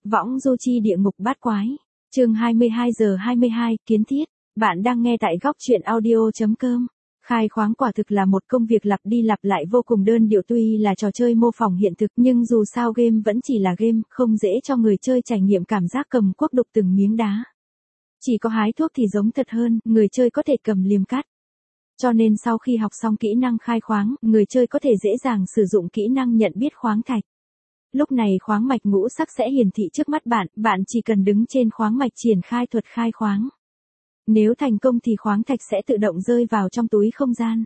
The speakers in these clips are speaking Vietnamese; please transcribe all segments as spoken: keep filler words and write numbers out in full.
Võng du chi địa ngục bát quái. Chương hai mươi hai giờ hai mươi hai, kiến thiết. Bạn đang nghe tại góc truyện audio chấm com. Khai khoáng quả thực là một công việc lặp đi lặp lại vô cùng đơn điệu, tuy là trò chơi mô phỏng hiện thực nhưng dù sao game vẫn chỉ là game, không dễ cho người chơi trải nghiệm cảm giác cầm cuốc đục từng miếng đá. Chỉ có hái thuốc thì giống thật hơn, người chơi có thể cầm liềm cắt. Cho nên sau khi học xong kỹ năng khai khoáng, người chơi có thể dễ dàng sử dụng kỹ năng nhận biết khoáng thạch. Lúc này khoáng mạch ngũ sắc sẽ hiển thị trước mắt bạn, bạn chỉ cần đứng trên khoáng mạch triển khai thuật khai khoáng. Nếu thành công thì khoáng thạch sẽ tự động rơi vào trong túi không gian.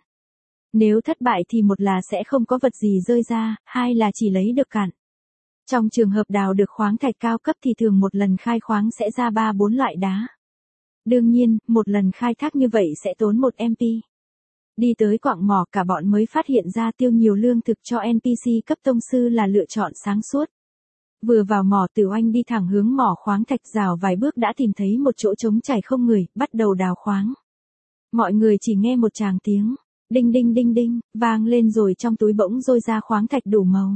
Nếu thất bại thì một là sẽ không có vật gì rơi ra, hai là chỉ lấy được cạn. Trong trường hợp đào được khoáng thạch cao cấp thì thường một lần khai khoáng sẽ ra ba bốn loại đá. Đương nhiên, một lần khai thác như vậy sẽ tốn một em pê. Đi tới quặng mỏ cả bọn mới phát hiện ra tiêu nhiều lương thực cho en pê xê cấp tông sư là lựa chọn sáng suốt. Vừa vào mỏ, Tử Oanh đi thẳng hướng mỏ khoáng thạch, rào vài bước đã tìm thấy một chỗ trống trải không người, bắt đầu đào khoáng. Mọi người chỉ nghe một tràng tiếng, đinh đinh đinh đinh, vang lên rồi trong túi bỗng rôi ra khoáng thạch đủ màu.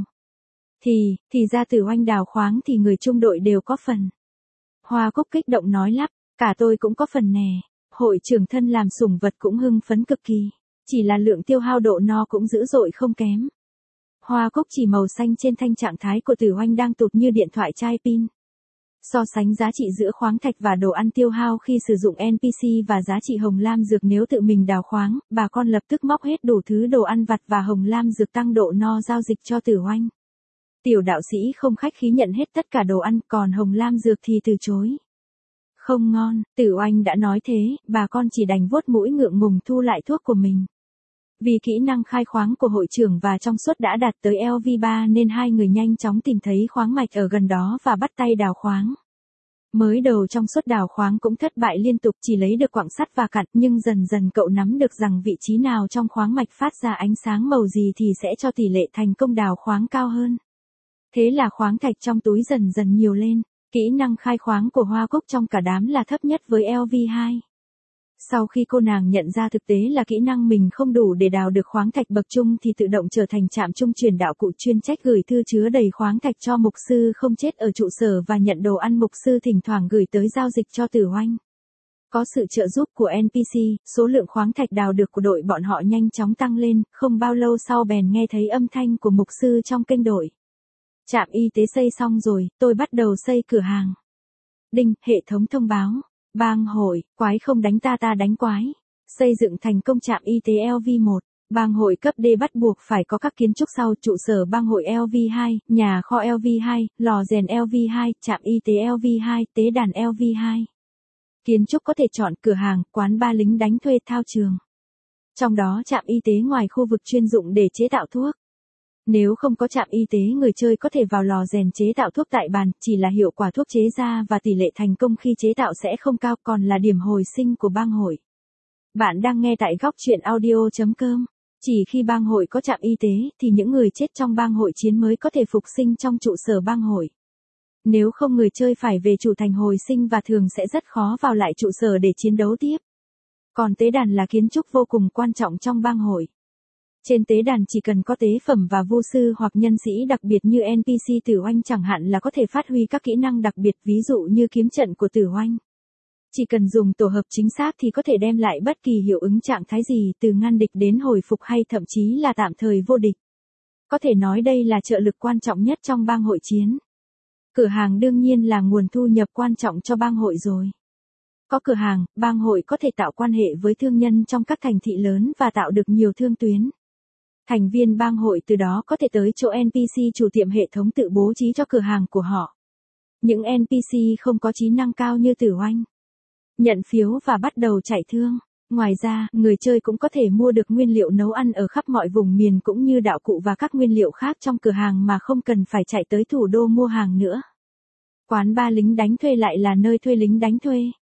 Thì, thì ra Tử Oanh đào khoáng thì người chung đội đều có phần. Hoa Cúc kích động nói lắp, cả tôi cũng có phần nè. Hội trưởng thân làm sủng vật cũng hưng phấn cực kỳ. Chỉ là lượng tiêu hao độ no cũng dữ dội không kém. Hoa Cúc chỉ màu xanh trên thanh trạng thái của Tử Oanh đang tụt như điện thoại chai pin. So sánh giá trị giữa khoáng thạch và đồ ăn tiêu hao khi sử dụng en pê xê và giá trị hồng lam dược nếu tự mình đào khoáng, bà con lập tức móc hết đủ thứ đồ ăn vặt và hồng lam dược tăng độ no giao dịch cho Tử Oanh. Tiểu đạo sĩ không khách khí nhận hết tất cả đồ ăn, còn hồng lam dược thì từ chối. Không ngon, Tử Oanh đã nói thế, bà con chỉ đành vuốt mũi ngượng ngùng thu lại thuốc của mình. Vì kỹ năng khai khoáng của hội trưởng và trong suốt đã đạt tới lv ba nên hai người nhanh chóng tìm thấy khoáng mạch ở gần đó và bắt tay đào khoáng. Mới đầu trong suốt đào khoáng cũng thất bại liên tục, chỉ lấy được quặng sắt và cặn, nhưng dần dần cậu nắm được rằng vị trí nào trong khoáng mạch phát ra ánh sáng màu gì thì sẽ cho tỷ lệ thành công đào khoáng cao hơn. Thế là khoáng thạch trong túi dần dần nhiều lên. Kỹ năng khai khoáng của Hoa Cúc trong cả đám là thấp nhất với lv hai. Sau khi cô nàng nhận ra thực tế là kỹ năng mình không đủ để đào được khoáng thạch bậc trung thì tự động trở thành trạm trung truyền đạo cụ chuyên trách gửi thư chứa đầy khoáng thạch cho mục sư không chết ở trụ sở và nhận đồ ăn mục sư thỉnh thoảng gửi tới giao dịch cho Tử Oanh. Có sự trợ giúp của en pê xê, số lượng khoáng thạch đào được của đội bọn họ nhanh chóng tăng lên, không bao lâu sau bèn nghe thấy âm thanh của mục sư trong kênh đội. Trạm y tế xây xong rồi, tôi bắt đầu xây cửa hàng. Đinh, hệ thống thông báo. Bang hội, quái không đánh ta ta đánh quái. Xây dựng thành công trạm y tế lv một. Bang hội cấp D bắt buộc phải có các kiến trúc sau: trụ sở bang hội lv hai, nhà kho lv hai, lò rèn lv hai, trạm y tế lv hai, tế đàn lv hai. Kiến trúc có thể chọn cửa hàng, quán bar, lính đánh thuê, thao trường. Trong đó trạm y tế ngoài khu vực chuyên dụng để chế tạo thuốc. Nếu không có trạm y tế, người chơi có thể vào lò rèn chế tạo thuốc tại bàn, chỉ là hiệu quả thuốc chế ra và tỷ lệ thành công khi chế tạo sẽ không cao, còn là điểm hồi sinh của bang hội. Bạn đang nghe tại góc truyện audio chấm com. Chỉ khi bang hội có trạm y tế thì những người chết trong bang hội chiến mới có thể phục sinh trong trụ sở bang hội. Nếu không người chơi phải về chủ thành hồi sinh và thường sẽ rất khó vào lại trụ sở để chiến đấu tiếp. Còn tế đàn là kiến trúc vô cùng quan trọng trong bang hội. Trên tế đàn chỉ cần có tế phẩm và vu sư hoặc nhân sĩ đặc biệt như en pê xê Tử Oanh chẳng hạn là có thể phát huy các kỹ năng đặc biệt, ví dụ như kiếm trận của Tử Oanh. Chỉ cần dùng tổ hợp chính xác thì có thể đem lại bất kỳ hiệu ứng trạng thái gì, từ ngăn địch đến hồi phục hay thậm chí là tạm thời vô địch. Có thể nói đây là trợ lực quan trọng nhất trong bang hội chiến. Cửa hàng đương nhiên là nguồn thu nhập quan trọng cho bang hội rồi. Có cửa hàng, bang hội có thể tạo quan hệ với thương nhân trong các thành thị lớn và tạo được nhiều thương tuyến. Thành viên bang hội từ đó có thể tới chỗ en pê xê chủ tiệm hệ thống tự bố trí cho cửa hàng của họ. Những en pê xê không có trí năng cao như Tử Oanh. Nhận phiếu và bắt đầu chạy thương. Ngoài ra, người chơi cũng có thể mua được nguyên liệu nấu ăn ở khắp mọi vùng miền cũng như đạo cụ và các nguyên liệu khác trong cửa hàng mà không cần phải chạy tới thủ đô mua hàng nữa. Quán bar lính đánh thuê lại là nơi thuê lính đánh thuê.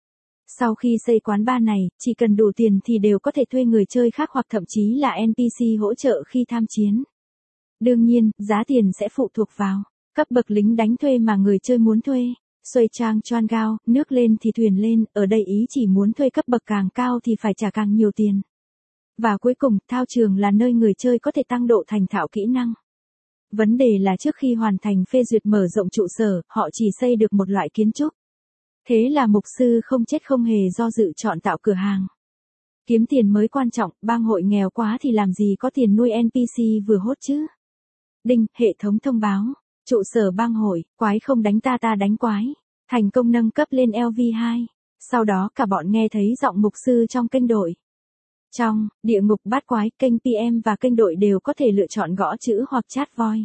Sau khi xây quán bar này, chỉ cần đủ tiền thì đều có thể thuê người chơi khác hoặc thậm chí là en pê xê hỗ trợ khi tham chiến. Đương nhiên, giá tiền sẽ phụ thuộc vào cấp bậc lính đánh thuê mà người chơi muốn thuê. Xuôi trang choan gao, nước lên thì thuyền lên, ở đây ý chỉ muốn thuê cấp bậc càng cao thì phải trả càng nhiều tiền. Và cuối cùng, thao trường là nơi người chơi có thể tăng độ thành thạo kỹ năng. Vấn đề là trước khi hoàn thành phê duyệt mở rộng trụ sở, họ chỉ xây được một loại kiến trúc. Thế là mục sư không chết không hề do dự chọn tạo cửa hàng. Kiếm tiền mới quan trọng, bang hội nghèo quá thì làm gì có tiền nuôi en pê xê vừa hốt chứ. Đinh, hệ thống thông báo. Trụ sở bang hội, quái không đánh ta ta đánh quái. Thành công nâng cấp lên lv hai. Sau đó cả bọn nghe thấy giọng mục sư trong kênh đội. Trong địa ngục bát quái, kênh pê em và kênh đội đều có thể lựa chọn gõ chữ hoặc chat voice.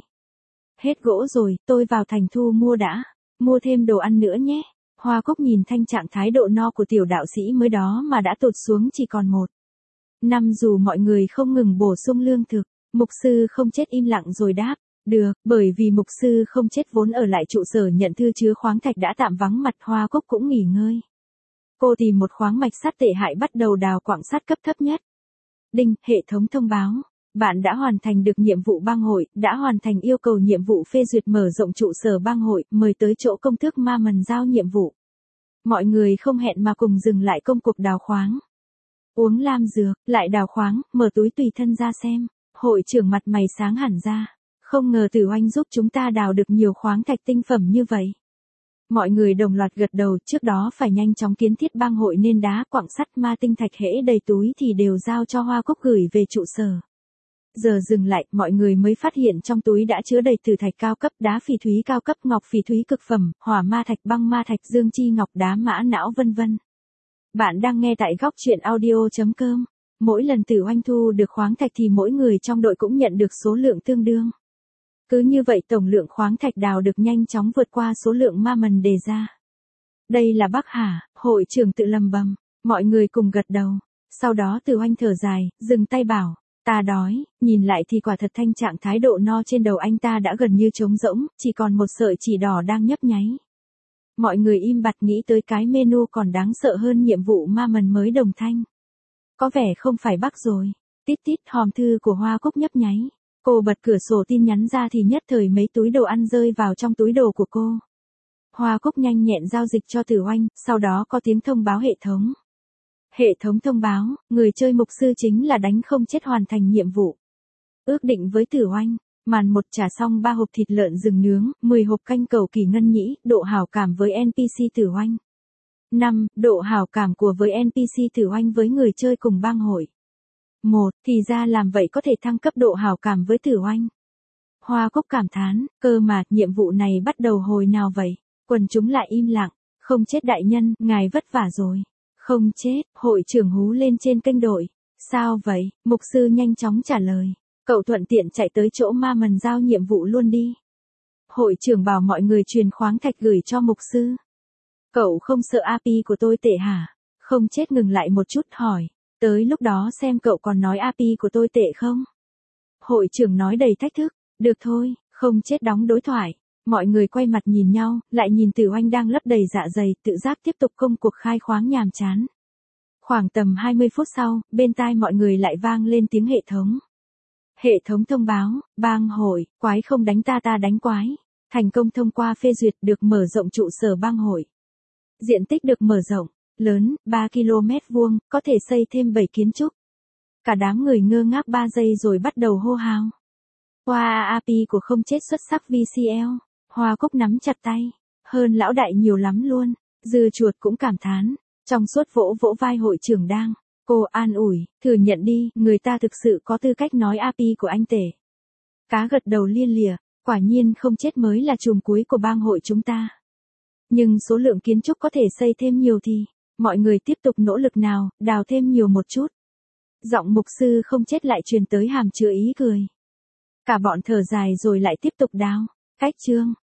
Hết gỗ rồi, tôi vào thành thu mua đã. Mua thêm đồ ăn nữa nhé. Hoa Cúc nhìn thanh trạng thái độ no của tiểu đạo sĩ mới đó mà đã tụt xuống chỉ còn một. Năm dù mọi người không ngừng bổ sung lương thực, mục sư không chết im lặng rồi đáp. Được, bởi vì mục sư không chết vốn ở lại trụ sở nhận thư chứa khoáng thạch đã tạm vắng mặt, Hoa Cúc cũng nghỉ ngơi. Cô tìm một khoáng mạch sắt tệ hại bắt đầu đào quặng sắt cấp thấp nhất. Đinh, hệ thống thông báo. Bạn đã hoàn thành được nhiệm vụ bang hội, đã hoàn thành yêu cầu nhiệm vụ phê duyệt mở rộng trụ sở bang hội, mời tới chỗ công thức ma mần giao nhiệm vụ. Mọi người không hẹn mà cùng dừng lại công cuộc đào khoáng. Uống lam dược, lại đào khoáng, mở túi tùy thân ra xem. Hội trưởng mặt mày sáng hẳn ra. Không ngờ Tử Oanh giúp chúng ta đào được nhiều khoáng thạch tinh phẩm như vậy. Mọi người đồng loạt gật đầu, trước đó phải nhanh chóng kiến thiết bang hội nên đá, quặng sắt, ma tinh thạch hễ đầy túi thì đều giao cho Hoa Cúc gửi về trụ sở. Giờ dừng lại, mọi người mới phát hiện trong túi đã chứa đầy tử thạch cao cấp, đá phỉ thúy cao cấp, ngọc phỉ thúy cực phẩm, hỏa ma thạch, băng ma thạch, dương chi ngọc, đá mã não vân vân. Bạn đang nghe tại góc truyện audio chấm com. Mỗi lần Tử Oanh thu được khoáng thạch thì mỗi người trong đội cũng nhận được số lượng tương đương. Cứ như vậy tổng lượng khoáng thạch đào được nhanh chóng vượt qua số lượng ma mần đề ra. Đây là Bắc hả? Hội trưởng tự lầm bầm. Mọi người cùng gật đầu. Sau đó Tử Oanh thở dài, dừng tay bảo. Ta đói, nhìn lại thì quả thật thanh trạng thái độ no trên đầu anh ta đã gần như trống rỗng, chỉ còn một sợi chỉ đỏ đang nhấp nháy. Mọi người im bặt nghĩ tới cái menu còn đáng sợ hơn nhiệm vụ ma mần mới đồng thanh. Có vẻ không phải Bắc rồi. Tít tít, hòm thư của Hoa Cúc nhấp nháy. Cô bật cửa sổ tin nhắn ra thì nhất thời mấy túi đồ ăn rơi vào trong túi đồ của cô. Hoa Cúc nhanh nhẹn giao dịch cho Tử Oanh, sau đó có tiếng thông báo hệ thống. Hệ thống thông báo, người chơi mục sư chính là đánh không chết hoàn thành nhiệm vụ. Ước định với Tử Oanh, màn một trả xong ba hộp thịt lợn rừng nướng, mười hộp canh cầu kỳ ngân nhĩ, độ hảo cảm với en pê xê Tử Oanh. năm. Độ hảo cảm của với en pê xê Tử Oanh với người chơi cùng bang hội. một. Thì ra làm vậy có thể thăng cấp độ hảo cảm với Tử Oanh. Hoa Cúc cảm thán, cơ mà, nhiệm vụ này bắt đầu hồi nào vậy? Quần chúng lại im lặng, không chết đại nhân, ngài vất vả rồi. Không chết, hội trưởng hú lên trên kênh đội. Sao vậy? Mục sư nhanh chóng trả lời. Cậu thuận tiện chạy tới chỗ ma mần giao nhiệm vụ luôn đi. Hội trưởng bảo mọi người truyền khoáng thạch gửi cho mục sư. Cậu không sợ a pê của tôi tệ hả? Không chết ngừng lại một chút hỏi. Tới lúc đó xem cậu còn nói a pê của tôi tệ không? Hội trưởng nói đầy thách thức. Được thôi, không chết đóng đối thoại. Mọi người quay mặt nhìn nhau, lại nhìn Tử Oanh đang lấp đầy dạ dày, tự giác tiếp tục công cuộc khai khoáng nhàm chán. Khoảng tầm hai mươi phút sau, bên tai mọi người lại vang lên tiếng hệ thống. Hệ thống thông báo, bang hội, quái không đánh ta ta đánh quái. Thành công thông qua phê duyệt được mở rộng trụ sở bang hội. Diện tích được mở rộng, lớn, ba ki lô mét vuông, có thể xây thêm bảy kiến trúc. Cả đám người ngơ ngác ba giây rồi bắt đầu hô hào. Hoa a pê của không chết xuất sắc vê xê lờ. Hoa Cúc nắm chặt tay. Hơn lão đại nhiều lắm luôn. Dư chuột cũng cảm thán. Trong suốt vỗ vỗ vai hội trưởng đang. Cô an ủi, thử nhận đi, người ta thực sự có tư cách nói a pê của anh tể. Cá gật đầu lia lịa, quả nhiên không chết mới là chùm cuối của bang hội chúng ta. Nhưng số lượng kiến trúc có thể xây thêm nhiều thì, mọi người tiếp tục nỗ lực nào, đào thêm nhiều một chút. Giọng mục sư không chết lại truyền tới hàm chứa ý cười. Cả bọn thở dài rồi lại tiếp tục đào. Cách chương.